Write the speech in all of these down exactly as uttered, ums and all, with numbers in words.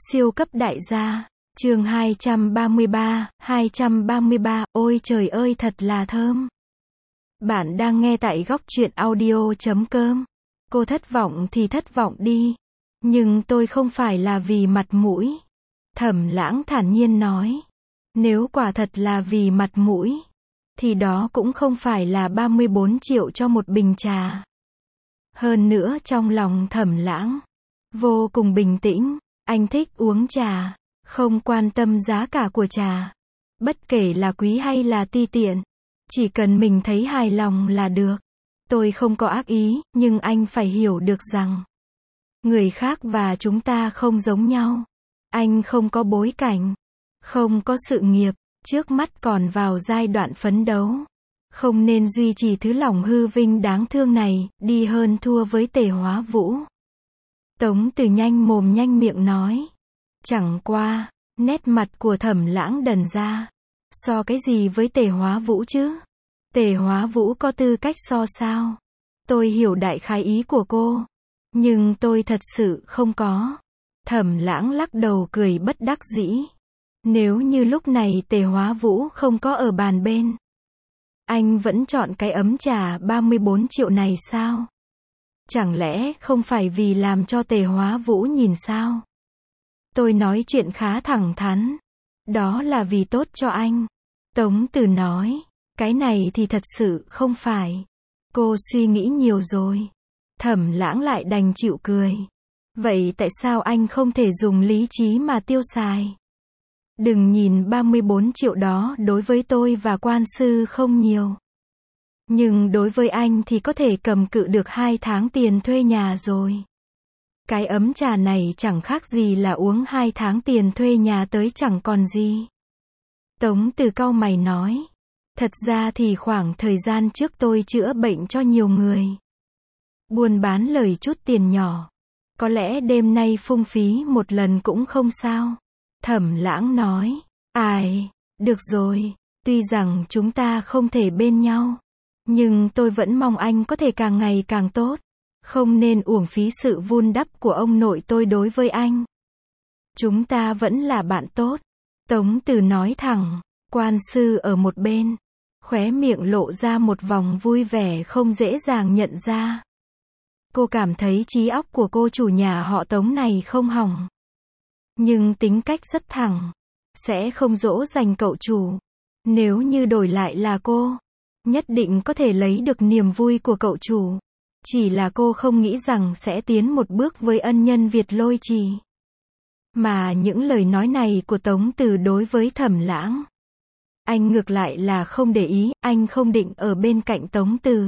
Siêu cấp đại gia, chương hai trăm ba mươi ba, hai trăm ba mươi ba, ôi trời ơi thật là thơm. Bạn đang nghe tại góc truyện audio chấm com. Cô thất vọng thì thất vọng đi. Nhưng tôi không phải là vì mặt mũi. Thẩm Lãng thản nhiên nói. Nếu quả thật là vì mặt mũi, thì đó cũng không phải là ba mươi bốn triệu cho một bình trà. Hơn nữa trong lòng Thẩm Lãng vô cùng bình tĩnh. Anh thích uống trà, không quan tâm giá cả của trà. Bất kể là quý hay là ti tiện, chỉ cần mình thấy hài lòng là được. Tôi không có ác ý, nhưng anh phải hiểu được rằng người khác và chúng ta không giống nhau. Anh không có bối cảnh, không có sự nghiệp, trước mắt còn vào giai đoạn phấn đấu. Không nên duy trì thứ lòng hư vinh đáng thương này, đi hơn thua với Tề Hóa Vũ. Tống Từ nhanh mồm nhanh miệng nói. Chẳng qua, nét mặt của Thẩm Lãng đần ra. So cái gì với Tề Hóa Vũ chứ? Tề Hóa Vũ có tư cách so sao? Tôi hiểu đại khái ý của cô, nhưng tôi thật sự không có. Thẩm Lãng lắc đầu cười bất đắc dĩ. Nếu như lúc này Tề Hóa Vũ không có ở bàn bên, anh vẫn chọn cái ấm trà ba mươi bốn triệu này sao? Chẳng lẽ không phải vì làm cho Tề Hóa Vũ nhìn sao? Tôi nói chuyện khá thẳng thắn. Đó là vì tốt cho anh. Tống Từ nói. Cái này thì thật sự không phải. Cô suy nghĩ nhiều rồi. Thẩm Lãng lại đành chịu cười. Vậy tại sao anh không thể dùng lý trí mà tiêu xài? Đừng nhìn ba mươi bốn triệu đó đối với tôi và quan sư không nhiều. Nhưng đối với anh thì có thể cầm cự được hai tháng tiền thuê nhà rồi. Cái ấm trà này chẳng khác gì là uống hai tháng tiền thuê nhà tới chẳng còn gì. Tống Từ cau mày nói. Thật ra thì khoảng thời gian trước tôi chữa bệnh cho nhiều người. Buôn bán lời chút tiền nhỏ. Có lẽ đêm nay phung phí một lần cũng không sao. Thẩm Lãng nói. Ai, được rồi, tuy rằng chúng ta không thể bên nhau, nhưng tôi vẫn mong anh có thể càng ngày càng tốt. Không nên uổng phí sự vun đắp của ông nội tôi đối với anh. Chúng ta vẫn là bạn tốt. Tống Từ nói thẳng. Quan sư ở một bên, khóe miệng lộ ra một vòng vui vẻ không dễ dàng nhận ra. Cô cảm thấy trí óc của cô chủ nhà họ Tống này không hỏng, nhưng tính cách rất thẳng, sẽ không dỗ dành cậu chủ. Nếu như đổi lại là cô, nhất định có thể lấy được niềm vui của cậu chủ. Chỉ là cô không nghĩ rằng sẽ tiến một bước với ân nhân Việt Lôi Trì. Mà những lời nói này của Tống Từ đối với Thẩm Lãng, anh ngược lại là không để ý. Anh không định ở bên cạnh Tống Từ,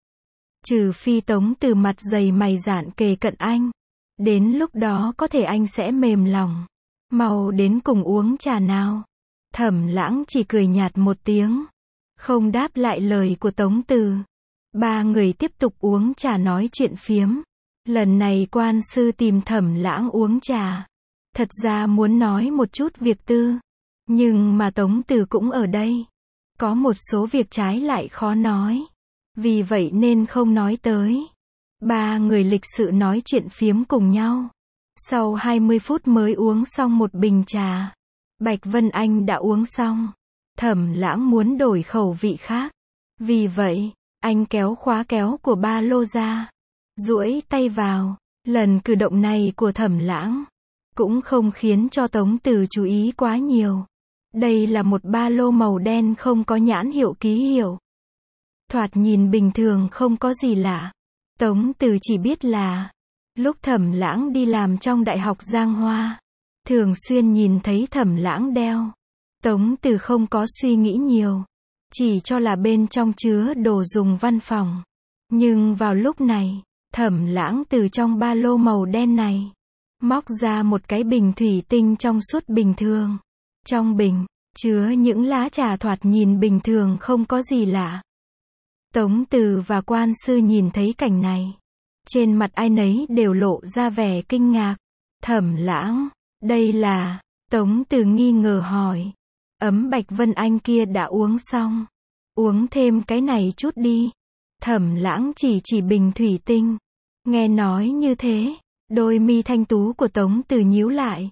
trừ phi Tống Từ mặt dày mày dạn kề cận anh. Đến lúc đó có thể anh sẽ mềm lòng. Mau đến cùng uống trà nào. Thẩm Lãng chỉ cười nhạt một tiếng, không đáp lại lời của Tống Từ. Ba người tiếp tục uống trà nói chuyện phiếm. Lần này quan sư tìm Thẩm Lãng uống trà, thật ra muốn nói một chút việc tư, nhưng mà Tống Từ cũng ở đây. Có một số việc trái lại khó nói, vì vậy nên không nói tới. Ba người lịch sự nói chuyện phiếm cùng nhau. Sau hai mươi phút mới uống xong một bình trà. Bạch Vân Anh đã uống xong. Thẩm Lãng muốn đổi khẩu vị khác. Vì vậy, anh kéo khóa kéo của ba lô ra, duỗi tay vào. Lần cử động này của Thẩm Lãng cũng không khiến cho Tống Từ chú ý quá nhiều. Đây là một ba lô màu đen không có nhãn hiệu ký hiệu. Thoạt nhìn bình thường không có gì lạ. Tống Từ chỉ biết là lúc Thẩm Lãng đi làm trong Đại học Giang Hoa, thường xuyên nhìn thấy Thẩm Lãng đeo. Tống Từ không có suy nghĩ nhiều, chỉ cho là bên trong chứa đồ dùng văn phòng. Nhưng vào lúc này, Thẩm Lãng từ trong ba lô màu đen này móc ra một cái bình thủy tinh trong suốt bình thường. Trong bình chứa những lá trà thoạt nhìn bình thường không có gì lạ. Tống Từ và quan sư nhìn thấy cảnh này, trên mặt ai nấy đều lộ ra vẻ kinh ngạc. Thẩm Lãng, đây là... Tống Từ nghi ngờ hỏi. Ấm Bạch Vân Anh kia đã uống xong. Uống thêm cái này chút đi. Thẩm Lãng chỉ chỉ bình thủy tinh. Nghe nói như thế, đôi mi thanh tú của Tống Từ nhíu lại.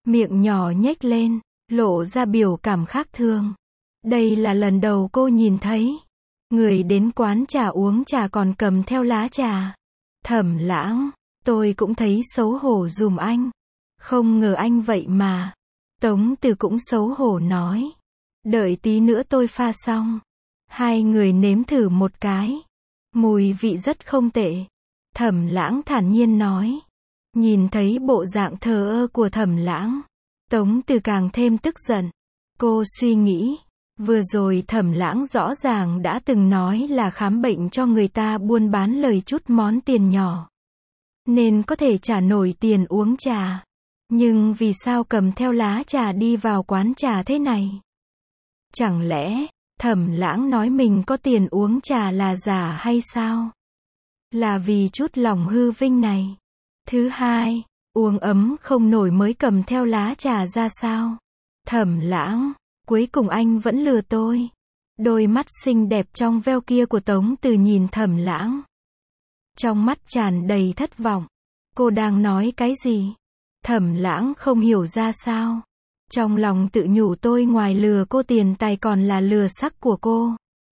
miệng nhỏ nhếch lên, lộ ra biểu cảm khác thường. Đây là lần đầu cô nhìn thấy người đến quán trà uống trà còn cầm theo lá trà. Thẩm Lãng, tôi cũng thấy xấu hổ giùm anh. Không ngờ anh vậy mà. Tống Từ cũng xấu hổ nói. Đợi tí nữa tôi pha xong. Hai người nếm thử một cái. Mùi vị rất không tệ. Thẩm Lãng thản nhiên nói. Nhìn thấy bộ dạng thờ ơ của Thẩm Lãng, Tống Từ càng thêm tức giận. Cô suy nghĩ, vừa rồi Thẩm Lãng rõ ràng đã từng nói là khám bệnh cho người ta buôn bán lời chút món tiền nhỏ, nên có thể trả nổi tiền uống trà. Nhưng vì sao cầm theo lá trà đi vào quán trà thế này? Chẳng lẽ, Thẩm Lãng nói mình có tiền uống trà là giả hay sao? Là vì chút lòng hư vinh này. Thứ hai, uống ấm không nổi mới cầm theo lá trà ra sao? Thẩm Lãng, cuối cùng anh vẫn lừa tôi. Đôi mắt xinh đẹp trong veo kia của Tống Từ nhìn Thẩm Lãng. Trong mắt tràn đầy thất vọng. Cô đang nói cái gì? Thẩm Lãng không hiểu ra sao. Trong lòng tự nhủ tôi ngoài lừa cô tiền tài còn là lừa sắc của cô.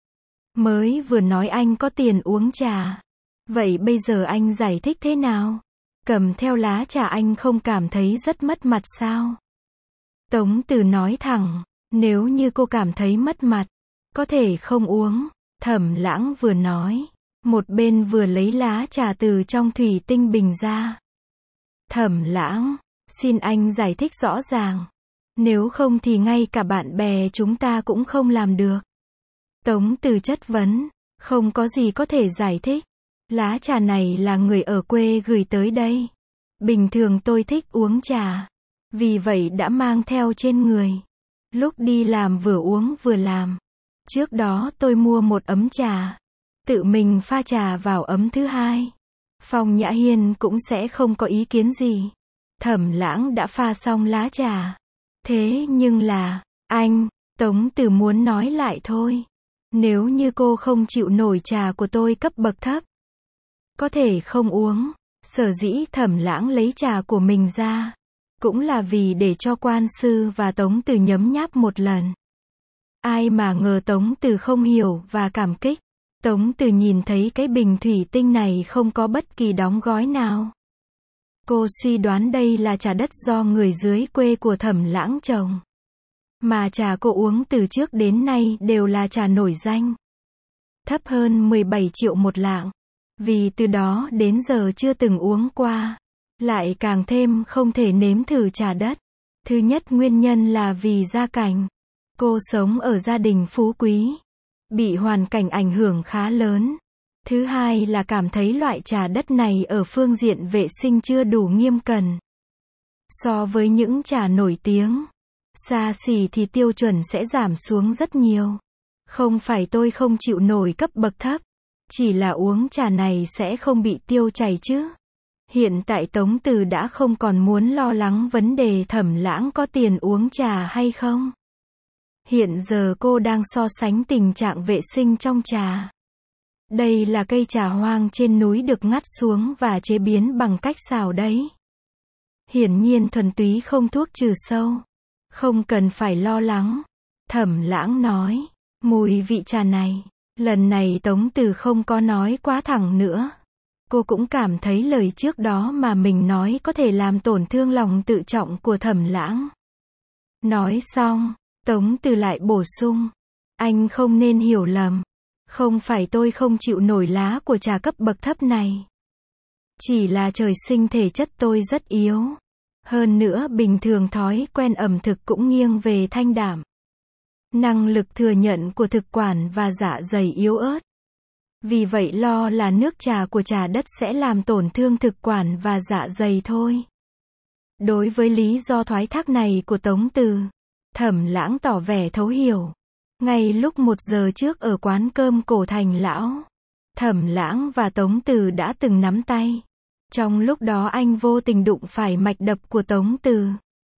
Mới vừa nói anh có tiền uống trà. Vậy bây giờ anh giải thích thế nào? Cầm theo lá trà anh không cảm thấy rất mất mặt sao? Tống Từ nói thẳng, nếu như cô cảm thấy mất mặt, có thể không uống. Thẩm Lãng vừa nói, một bên vừa lấy lá trà từ trong thủy tinh bình ra. Thẩm Lãng, xin anh giải thích rõ ràng. Nếu không thì ngay cả bạn bè chúng ta cũng không làm được. Tống Từ chất vấn, không có gì có thể giải thích. Lá trà này là người ở quê gửi tới đây. Bình thường tôi thích uống trà, vì vậy đã mang theo trên người. Lúc đi làm vừa uống vừa làm. Trước đó tôi mua một ấm trà, tự mình pha trà vào ấm thứ hai. Phong Nhã Hiên cũng sẽ không có ý kiến gì. Thẩm Lãng đã pha xong lá trà. Thế nhưng là, anh, Tống Từ muốn nói lại thôi. Nếu như cô không chịu nổi trà của tôi cấp bậc thấp, có thể không uống. Sở dĩ Thẩm Lãng lấy trà của mình ra, cũng là vì để cho quan sư và Tống Từ nhấm nháp một lần. Ai mà ngờ Tống Từ không hiểu và cảm kích. Tống Từ nhìn thấy cái bình thủy tinh này không có bất kỳ đóng gói nào. Cô suy đoán đây là trà đất do người dưới quê của Thẩm Lãng trồng. Mà trà cô uống từ trước đến nay đều là trà nổi danh. Thấp hơn mười bảy triệu một lạng. Vì từ đó đến giờ chưa từng uống qua. Lại càng thêm không thể nếm thử trà đất. Thứ nhất nguyên nhân là vì gia cảnh. Cô sống ở gia đình phú quý, bị hoàn cảnh ảnh hưởng khá lớn. Thứ hai là cảm thấy loại trà đất này ở phương diện vệ sinh chưa đủ nghiêm cẩn. So với những trà nổi tiếng, xa xỉ thì tiêu chuẩn sẽ giảm xuống rất nhiều. Không phải tôi không chịu nổi cấp bậc thấp, chỉ là uống trà này sẽ không bị tiêu chảy chứ. Hiện tại Tống Từ đã không còn muốn lo lắng vấn đề Thẩm Lãng có tiền uống trà hay không. Hiện giờ cô đang so sánh tình trạng vệ sinh trong trà. Đây là cây trà hoang trên núi được ngắt xuống và chế biến bằng cách xào đấy. Hiển nhiên thuần túy không thuốc trừ sâu. Không cần phải lo lắng. Thẩm Lãng nói, mùi vị trà này. Lần này Tống Từ không có nói quá thẳng nữa. Cô cũng cảm thấy lời trước đó mà mình nói có thể làm tổn thương lòng tự trọng của Thẩm Lãng. Nói xong, Tống Từ lại bổ sung. Anh không nên hiểu lầm. Không phải tôi không chịu nổi lá của trà cấp bậc thấp này. Chỉ là trời sinh thể chất tôi rất yếu. Hơn nữa bình thường thói quen ẩm thực cũng nghiêng về thanh đạm. Năng lực thừa nhận của thực quản và dạ dày yếu ớt. Vì vậy lo là nước trà của trà đất sẽ làm tổn thương thực quản và dạ dày thôi. Đối với lý do thoái thác này của Tống Từ, Thẩm Lãng tỏ vẻ thấu hiểu. Ngay lúc một giờ trước ở quán cơm cổ Thành Lão, Thẩm Lãng và Tống Từ đã từng nắm tay. Trong lúc đó anh vô tình đụng phải mạch đập của Tống Từ,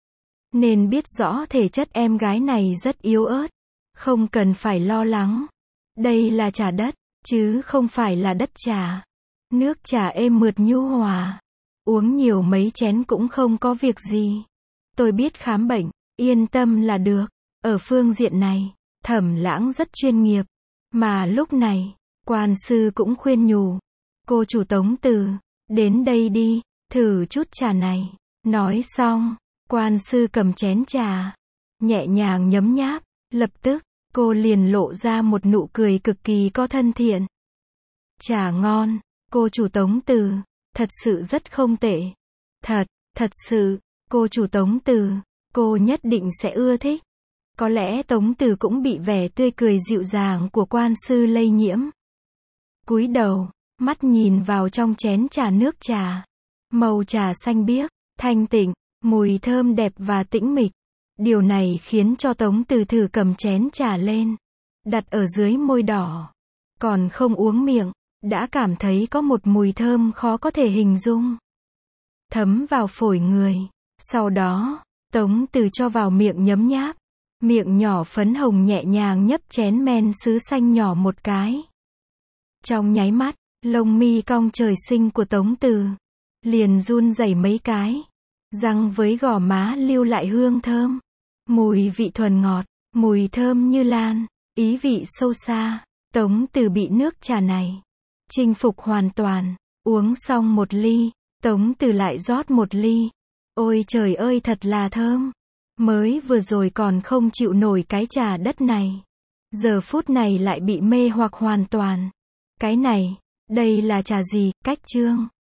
nên biết rõ thể chất em gái này rất yếu ớt. Không cần phải lo lắng. Đây là trà đất, chứ không phải là đất trà. Nước trà êm mượt nhu hòa. Uống nhiều mấy chén cũng không có việc gì. tôi biết khám bệnh, yên tâm là được. Ở phương diện này, Thẩm Lãng rất chuyên nghiệp. Mà lúc này, quan sư cũng khuyên nhủ. Cô chủ Tống Từ, đến đây đi, thử chút trà này. Nói xong, quan sư cầm chén trà, nhẹ nhàng nhấm nháp, lập tức, cô liền lộ ra một nụ cười cực kỳ có thân thiện. Trà ngon, cô chủ Tống Từ, thật sự rất không tệ. Thật, thật sự, cô chủ Tống Từ, cô nhất định sẽ ưa thích. Có lẽ Tống Từ cũng bị vẻ tươi cười dịu dàng của quan sư lây nhiễm. Cúi đầu, mắt nhìn vào trong chén trà nước trà. Màu trà xanh biếc, thanh tịnh, mùi thơm đẹp và tĩnh mịch. Điều này khiến cho Tống Từ thử cầm chén trà lên, đặt ở dưới môi đỏ. Còn không uống miệng, đã cảm thấy có một mùi thơm khó có thể hình dung. Thấm vào phổi người. Sau đó, Tống Từ cho vào miệng nhấm nháp. Miệng nhỏ phấn hồng nhẹ nhàng nhấp chén men sứ xanh nhỏ một cái. Trong nháy mắt, lông mi cong trời sinh của Tống Từ liền run rẩy mấy cái. Răng với gò má lưu lại hương thơm. Mùi vị thuần ngọt, mùi thơm như lan, ý vị sâu xa. Tống Từ bị nước trà này chinh phục hoàn toàn. Uống xong một ly, Tống Từ lại rót một ly. Ôi trời ơi thật là thơm. Mới vừa rồi còn không chịu nổi cái trà đất này. Giờ phút này lại bị mê hoặc hoàn toàn. Cái này, đây là trà gì, cách chương.